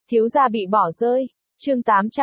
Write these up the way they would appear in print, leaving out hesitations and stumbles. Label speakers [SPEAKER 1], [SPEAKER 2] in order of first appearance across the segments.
[SPEAKER 1] Thiếu gia bị bỏ rơi. Chương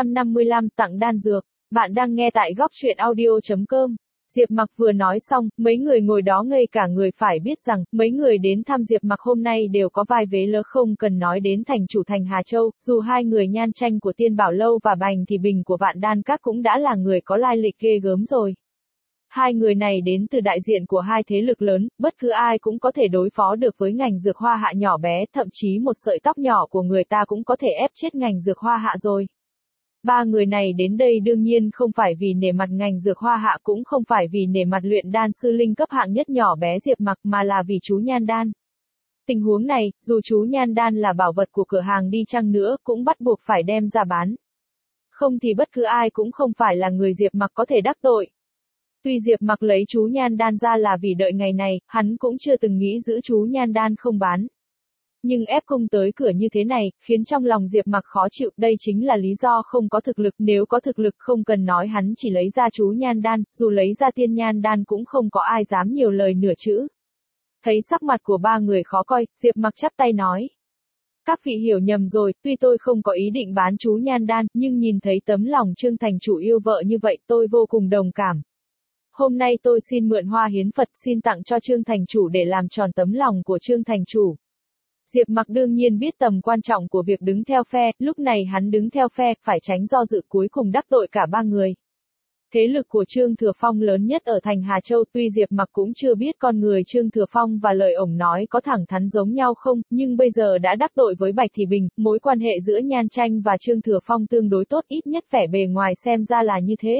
[SPEAKER 1] 855 tặng đan dược. Bạn đang nghe tại góc truyện audio.com. Diệp Mặc vừa nói xong, mấy người ngồi đó ngây cả người, phải biết rằng, mấy người đến thăm Diệp Mặc hôm nay đều có vai vế lớn, không cần nói đến thành chủ thành Hà Châu, dù hai người Nhan Tranh của Tiên Bảo Lâu và Bành Thì Bình của Vạn Đan Các cũng đã là người có lai lịch ghê gớm rồi. Hai người này đến từ đại diện của hai thế lực lớn, bất cứ ai cũng có thể đối phó được với ngành dược hoa hạ nhỏ bé, thậm chí một sợi tóc nhỏ của người ta cũng có thể ép chết ngành dược hoa hạ rồi. Ba người này đến đây đương nhiên không phải vì nể mặt ngành dược hoa hạ, cũng không phải vì nể mặt luyện đan sư linh cấp hạng nhất nhỏ bé Diệp Mặc, mà là vì chú Nhan Đan. Tình huống này, dù chú Nhan Đan là bảo vật của cửa hàng đi chăng nữa, cũng bắt buộc phải đem ra bán. Không thì bất cứ ai cũng không phải là người Diệp Mặc có thể đắc tội. Tuy Diệp Mặc lấy chú Nhan Đan ra là vì đợi ngày này, hắn cũng chưa từng nghĩ giữ chú Nhan Đan không bán. Nhưng ép cung tới cửa như thế này, khiến trong lòng Diệp Mặc khó chịu, đây chính là lý do không có thực lực, nếu có thực lực không cần nói hắn chỉ lấy ra chú Nhan Đan, dù lấy ra Tiên Nhan Đan cũng không có ai dám nhiều lời nửa chữ. Thấy sắc mặt của ba người khó coi, Diệp Mặc chắp tay nói. Các vị hiểu nhầm rồi, tuy tôi không có ý định bán chú Nhan Đan, nhưng nhìn thấy tấm lòng Trương thành chủ yêu vợ như vậy, tôi vô cùng đồng cảm. Hôm nay tôi xin mượn hoa hiến Phật, xin tặng cho Trương thành chủ để làm tròn tấm lòng của Trương thành chủ. Diệp Mặc đương nhiên biết tầm quan trọng của việc đứng theo phe, lúc này hắn đứng theo phe, phải tránh do dự cuối cùng đắc tội cả ba người. Thế lực của Trương Thừa Phong lớn nhất ở thành Hà Châu, tuy Diệp Mặc cũng chưa biết con người Trương Thừa Phong và lời ổng nói có thẳng thắn giống nhau không, nhưng bây giờ đã đắc tội với Bạch Thì Bình, mối quan hệ giữa Nhan Tranh và Trương Thừa Phong tương đối tốt, ít nhất vẻ bề ngoài xem ra là như thế.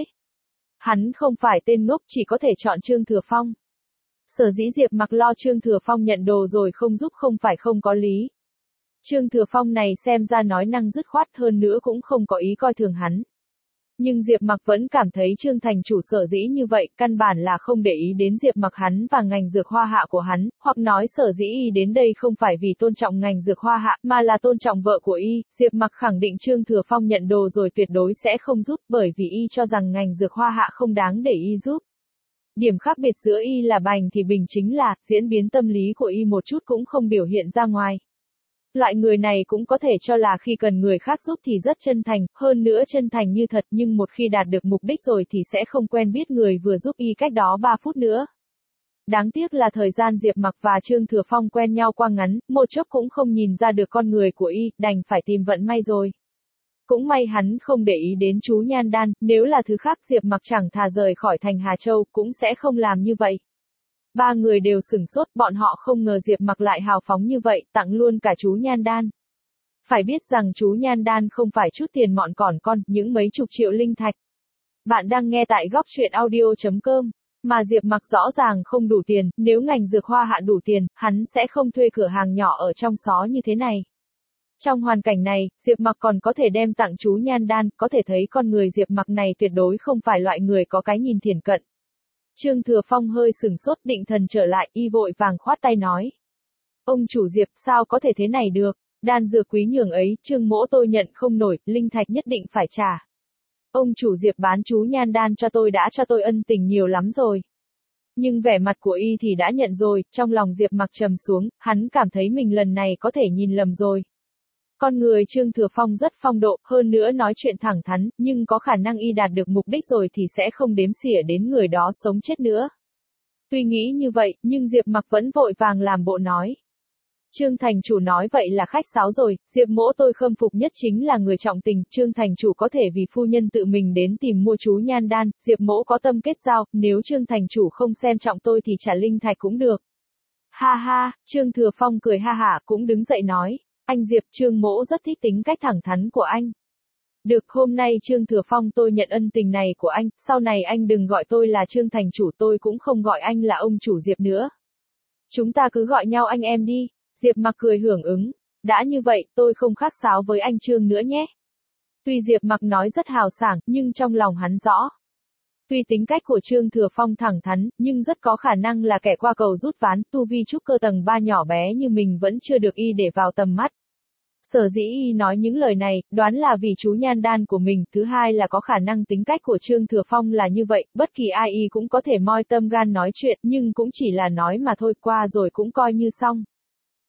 [SPEAKER 1] Hắn không phải tên ngốc, chỉ có thể chọn Trương Thừa Phong. Sở dĩ Diệp Mặc lo Trương Thừa Phong nhận đồ rồi không giúp không phải không có lý. Trương Thừa Phong này xem ra nói năng dứt khoát, hơn nữa cũng không có ý coi thường hắn. Nhưng Diệp Mặc vẫn cảm thấy Trương thành chủ sở dĩ như vậy, căn bản là không để ý đến Diệp Mặc hắn và ngành dược hoa hạ của hắn, hoặc nói sở dĩ y đến đây không phải vì tôn trọng ngành dược hoa hạ, mà là tôn trọng vợ của y. Diệp Mặc khẳng định Trương Thừa Phong nhận đồ rồi tuyệt đối sẽ không giúp, bởi vì y cho rằng ngành dược hoa hạ không đáng để y giúp. Điểm khác biệt giữa y là Bành Thì Bình chính là, diễn biến tâm lý của y một chút cũng không biểu hiện ra ngoài. Loại người này cũng có thể cho là khi cần người khác giúp thì rất chân thành, hơn nữa chân thành như thật, nhưng một khi đạt được mục đích rồi thì sẽ không quen biết người vừa giúp y cách đó 3 phút nữa. Đáng tiếc là thời gian Diệp Mặc và Trương Thừa Phong quen nhau qua ngắn, một chốc cũng không nhìn ra được con người của y, đành phải tìm vận may rồi. Cũng may hắn không để ý đến chú Nhan Đan, nếu là thứ khác Diệp Mặc chẳng thà rời khỏi thành Hà Châu, cũng sẽ không làm như vậy. Ba người đều sửng sốt, bọn họ không ngờ Diệp Mặc lại hào phóng như vậy, tặng luôn cả chú Nhan Đan. Phải biết rằng chú Nhan Đan không phải chút tiền mọn còn con, những mấy chục triệu linh thạch. Bạn đang nghe tại góc truyện audio.com, mà Diệp Mặc rõ ràng không đủ tiền, nếu ngành dược hoa hạ đủ tiền, hắn sẽ không thuê cửa hàng nhỏ ở trong xó như thế này. Trong hoàn cảnh này, Diệp Mặc còn có thể đem tặng chú Nhan Đan, có thể thấy con người Diệp Mặc này tuyệt đối không phải loại người có cái nhìn thiển cận. Trương Thừa Phong hơi sửng sốt, định thần trở lại, y vội vàng khoát tay nói. Ông chủ Diệp, sao có thể thế này được, đan dược quý nhường ấy, Trương mỗ tôi nhận không nổi, linh thạch nhất định phải trả. Ông chủ Diệp bán chú Nhan Đan cho tôi đã cho tôi ân tình nhiều lắm rồi. Nhưng vẻ mặt của y thì đã nhận rồi, trong lòng Diệp Mặc trầm xuống, hắn cảm thấy mình lần này có thể nhìn lầm rồi. Con người Trương Thừa Phong rất phong độ, hơn nữa nói chuyện thẳng thắn, nhưng có khả năng y đạt được mục đích rồi thì sẽ không đếm xỉa đến người đó sống chết nữa. Tuy nghĩ như vậy, nhưng Diệp Mặc vẫn vội vàng làm bộ nói. Trương thành chủ nói vậy là khách sáo rồi, Diệp mỗ tôi khâm phục nhất chính là người trọng tình, Trương thành chủ có thể vì phu nhân tự mình đến tìm mua chú Nhan Đan, Diệp mỗ có tâm kết giao, nếu Trương thành chủ không xem trọng tôi thì trả linh thạch cũng được. Ha ha, Trương Thừa Phong cười ha hả cũng đứng dậy nói. Anh Diệp, Trương mỗ rất thích tính cách thẳng thắn của anh. Được, hôm nay Trương Thừa Phong tôi nhận ân tình này của anh, sau này anh đừng gọi tôi là Trương thành chủ, tôi cũng không gọi anh là ông chủ Diệp nữa. Chúng ta cứ gọi nhau anh em đi. Diệp Mặc cười hưởng ứng. Đã như vậy, tôi không khác sáo với anh Trương nữa nhé. Tuy Diệp Mặc nói rất hào sảng, nhưng trong lòng hắn rõ. Tuy tính cách của Trương Thừa Phong thẳng thắn, nhưng rất có khả năng là kẻ qua cầu rút ván, tu vi trúc cơ tầng 3 nhỏ bé như mình vẫn chưa được y để vào tầm mắt. Sở dĩ y nói những lời này, đoán là vì chú Nhan Đan của mình, thứ hai là có khả năng tính cách của Trương Thừa Phong là như vậy, bất kỳ ai y cũng có thể moi tâm gan nói chuyện, nhưng cũng chỉ là nói mà thôi, qua rồi cũng coi như xong.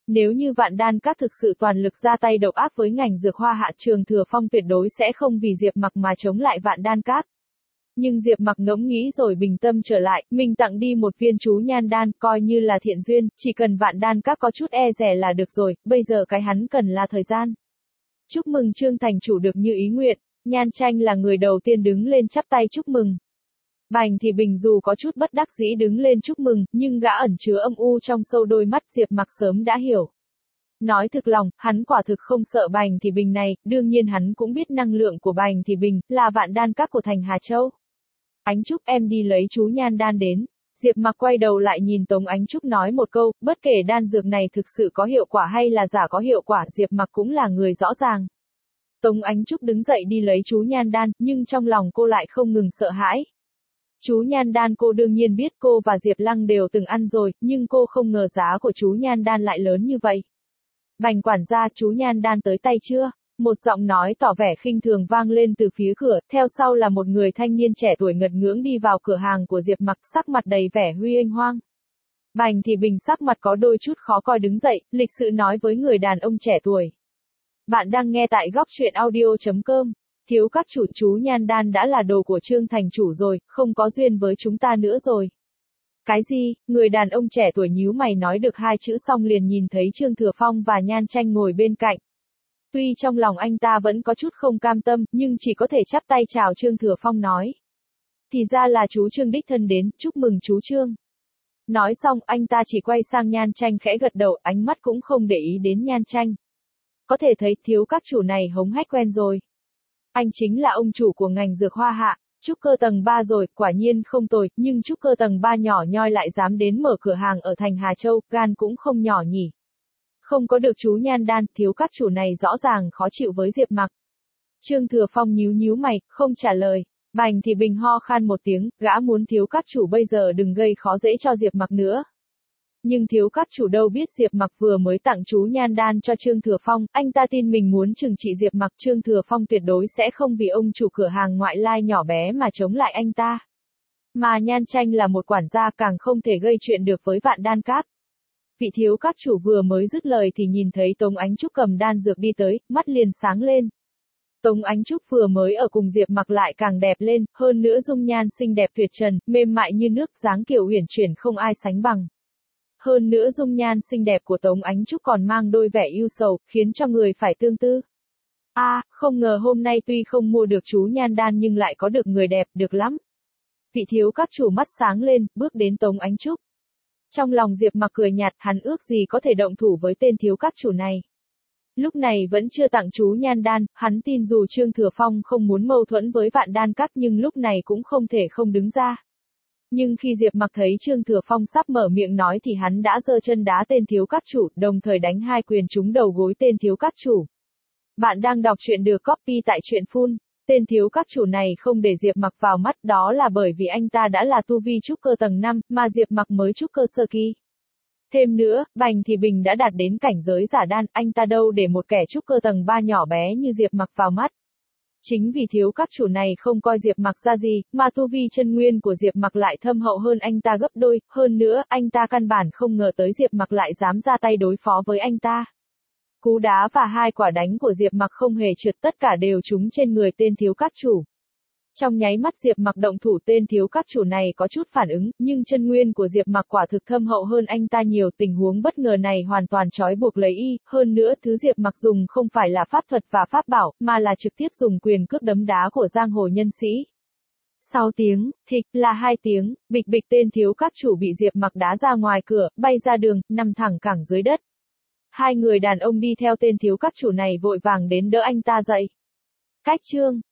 [SPEAKER 1] Nếu như Vạn Đan Các thực sự toàn lực ra tay độc ác với ngành dược hoa hạ, Trường Thừa Phong tuyệt đối sẽ không vì Diệp Mặc mà chống lại Vạn Đan Các. Nhưng Diệp Mặc ngẫm nghĩ rồi bình tâm trở lại, mình tặng đi một viên chú nhan đan, coi như là thiện duyên, chỉ cần Vạn Đan Các có chút e dè là được rồi, bây giờ cái hắn cần là thời gian. Chúc mừng Trương thành chủ được như ý nguyện, Nhan Tranh là người đầu tiên đứng lên chắp tay chúc mừng. Bành Thì Bình dù có chút bất đắc dĩ đứng lên chúc mừng, nhưng gã ẩn chứa âm u trong sâu đôi mắt Diệp Mặc sớm đã hiểu. Nói thực lòng, hắn quả thực không sợ Bành Thì Bình này, đương nhiên hắn cũng biết năng lượng của Bành Thì Bình, là Vạn Đan Các của thành Hà Châu. Ánh Trúc em đi lấy chú nhan đan đến. Diệp Mặc quay đầu lại nhìn Tống Ánh Trúc nói một câu, bất kể đan dược này thực sự có hiệu quả hay là giả có hiệu quả, Diệp Mặc cũng là người rõ ràng. Tống Ánh Trúc đứng dậy đi lấy chú nhan đan, nhưng trong lòng cô lại không ngừng sợ hãi. Chú nhan đan cô đương nhiên biết, cô và Diệp Lăng đều từng ăn rồi, nhưng cô không ngờ giá của chú nhan đan lại lớn như vậy. Bành quản gia, chú nhan đan tới tay chưa? Một giọng nói tỏ vẻ khinh thường vang lên từ phía cửa, theo sau là một người thanh niên trẻ tuổi ngật ngưỡng đi vào cửa hàng của Diệp Mặc, sắc mặt đầy vẻ huy anh hoang. Bành Thì Bình sắc mặt có đôi chút khó coi đứng dậy, lịch sự nói với người đàn ông trẻ tuổi. Bạn đang nghe tại góc truyện audio.com. Thiếu các chủ, chú nhan đan đã là đồ của Trương thành chủ rồi, không có duyên với chúng ta nữa rồi. Cái gì? Người đàn ông trẻ tuổi nhíu mày nói được hai chữ xong liền nhìn thấy Trương Thừa Phong và Nhan Tranh ngồi bên cạnh. Tuy trong lòng anh ta vẫn có chút không cam tâm, nhưng chỉ có thể chắp tay chào Trương Thừa Phong nói. Thì ra là chú Trương đích thân đến, chúc mừng chú Trương. Nói xong, anh ta chỉ quay sang Nhan Tranh khẽ gật đầu, ánh mắt cũng không để ý đến Nhan Tranh. Có thể thấy thiếu các chủ này hống hách quen rồi. Anh chính là ông chủ của ngành dược hoa hạ, trúc cơ tầng 3 rồi, quả nhiên không tồi, nhưng trúc cơ tầng 3 nhỏ nhoi lại dám đến mở cửa hàng ở thành Hà Châu, gan cũng không nhỏ nhỉ. Không có được chú nhan đan, thiếu các chủ này rõ ràng khó chịu với Diệp Mặc. Trương Thừa Phong nhíu mày, không trả lời. Bành Thì Bình ho khan một tiếng, gã muốn thiếu các chủ bây giờ đừng gây khó dễ cho Diệp Mặc nữa. Nhưng thiếu các chủ đâu biết Diệp Mặc vừa mới tặng chú nhan đan cho Trương Thừa Phong, anh ta tin mình muốn trừng trị Diệp Mặc, Trương Thừa Phong tuyệt đối sẽ không vì ông chủ cửa hàng ngoại lai nhỏ bé mà chống lại anh ta. Mà Nhan Tranh là một quản gia, càng không thể gây chuyện được với Vạn Đan Các. Vị thiếu các chủ vừa mới dứt lời thì nhìn thấy Tống Ánh Trúc cầm đan dược đi tới, mắt liền sáng lên. Tống Ánh Trúc vừa mới ở cùng Diệp Mặc lại càng đẹp lên, hơn nữa dung nhan xinh đẹp tuyệt trần, mềm mại như nước, dáng kiểu uyển chuyển không ai sánh bằng. Hơn nữa dung nhan xinh đẹp của Tống Ánh Trúc còn mang đôi vẻ ưu sầu, khiến cho người phải tương tư. Không ngờ hôm nay tuy không mua được chú nhan đan nhưng lại có được người đẹp, được lắm. Vị thiếu các chủ mắt sáng lên, bước đến Tống Ánh Trúc. Trong lòng Diệp Mặc cười nhạt, hắn ước gì có thể động thủ với tên thiếu các chủ này. Lúc này vẫn chưa tặng chú nhan đan, hắn tin dù Trương Thừa Phong không muốn mâu thuẫn với Vạn Đan Các nhưng lúc này cũng không thể không đứng ra. Nhưng khi Diệp Mặc thấy Trương Thừa Phong sắp mở miệng nói thì hắn đã giơ chân đá tên thiếu các chủ, đồng thời đánh hai quyền trúng đầu gối tên thiếu các chủ. Bạn đang đọc truyện được copy tại truyện full. Tên thiếu các chủ này không để Diệp Mặc vào mắt, đó là bởi vì anh ta đã là tu vi trúc cơ tầng 5, mà Diệp Mặc mới trúc cơ sơ kỳ. Thêm nữa, Bành Thì Bình đã đạt đến cảnh giới giả đan, anh ta đâu để một kẻ trúc cơ tầng 3 nhỏ bé như Diệp Mặc vào mắt. Chính vì thiếu các chủ này không coi Diệp Mặc ra gì, mà tu vi chân nguyên của Diệp Mặc lại thâm hậu hơn anh ta gấp đôi, hơn nữa, anh ta căn bản không ngờ tới Diệp Mặc lại dám ra tay đối phó với anh ta. Cú đá và hai quả đánh của Diệp Mặc không hề trượt, tất cả đều trúng trên người tên thiếu các chủ. Trong nháy mắt Diệp Mặc động thủ, tên thiếu các chủ này có chút phản ứng, nhưng chân nguyên của Diệp Mặc quả thực thâm hậu hơn anh ta nhiều, tình huống bất ngờ này hoàn toàn trói buộc lấy y, hơn nữa thứ Diệp Mặc dùng không phải là pháp thuật và pháp bảo, mà là trực tiếp dùng quyền cước đấm đá của giang hồ nhân sĩ. Sau tiếng, thịch, là hai tiếng, bịch bịch tên thiếu các chủ bị Diệp Mặc đá ra ngoài cửa, bay ra đường, nằm thẳng cẳng dưới đất. Hai người đàn ông đi theo tên thiếu các chủ này vội vàng đến đỡ anh ta dậy. Cách chương